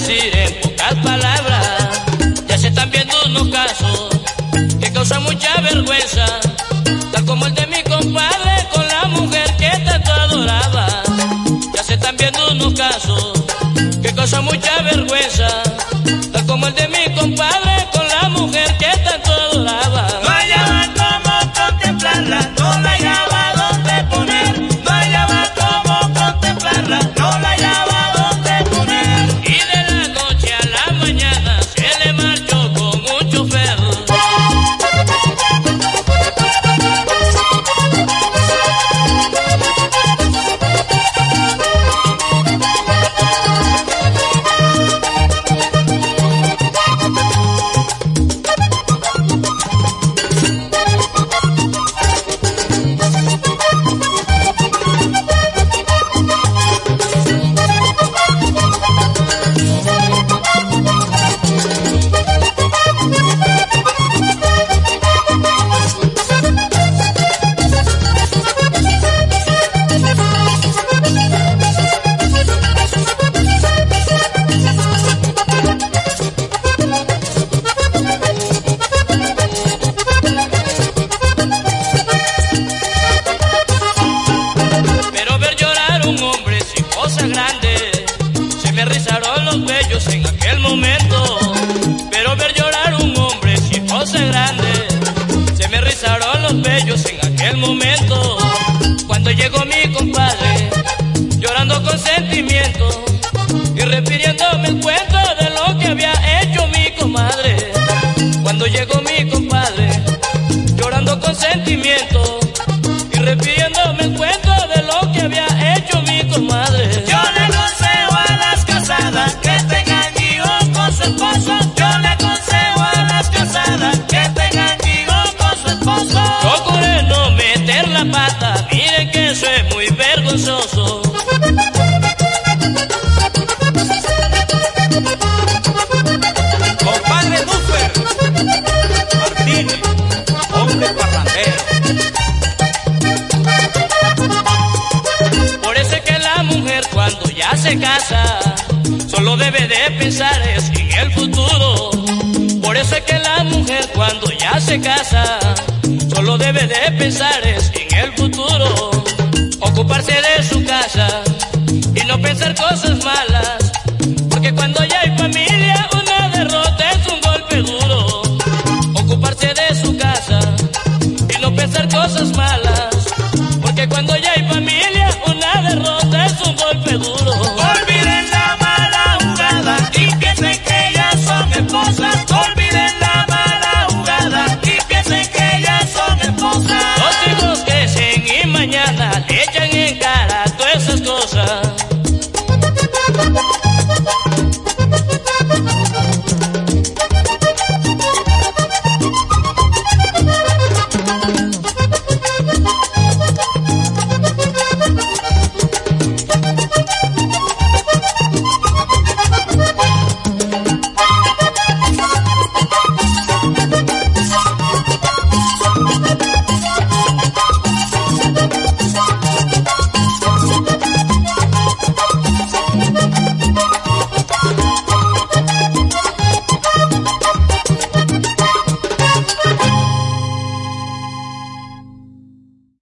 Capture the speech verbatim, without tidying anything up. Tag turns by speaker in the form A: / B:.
A: decir en pocas palabras, ya se están viendo unos casos que causan mucha vergüenza, tal como el de mi compadre con la mujer que tanto adoraba. Ya se están viendo unos casos que causan mucha vergüenza, tal como el de mi compadre con la mujer que tanto adoraba.
B: No hallaba cómo contemplarla, no la hallaba dónde poner. No hallaba cómo contemplarla, no la hallaba dónde poner.
A: Y de la noche a la mañana se le marchó con un chofer. En aquel momento, pero ver llorar un hombre sin cosa grande, se me rizaron los vellos en aquel momento. Cuando llegó mi compadre, llorando con sentimiento y refiriéndome el cuento de lo que había hecho mi comadre. Cuando llegó mi compadre, llorando con sentimiento y refiriéndome el cuento de lo que había hecho mi comadre.
B: Yo le aconsejo a las casadas que tengan hijos con su esposo. Yo le aconsejo a las casadas que tengan hijos con su esposo.
A: Procure no meter la pata, miren que eso es muy vergonzoso.
B: Compadre Duffer Martínez, hombre parrandero.
A: Por eso es que la mujer cuando ya se casa solo debe de pensar es en el futuro. Por eso es que la mujer cuando ya se casa solo debe de pensar es en el futuro. Ocuparse de su casa y no pensar cosas malas, porque cuando ya hay familia una derrota es un golpe duro. Ocuparse de su casa y no pensar cosas malas,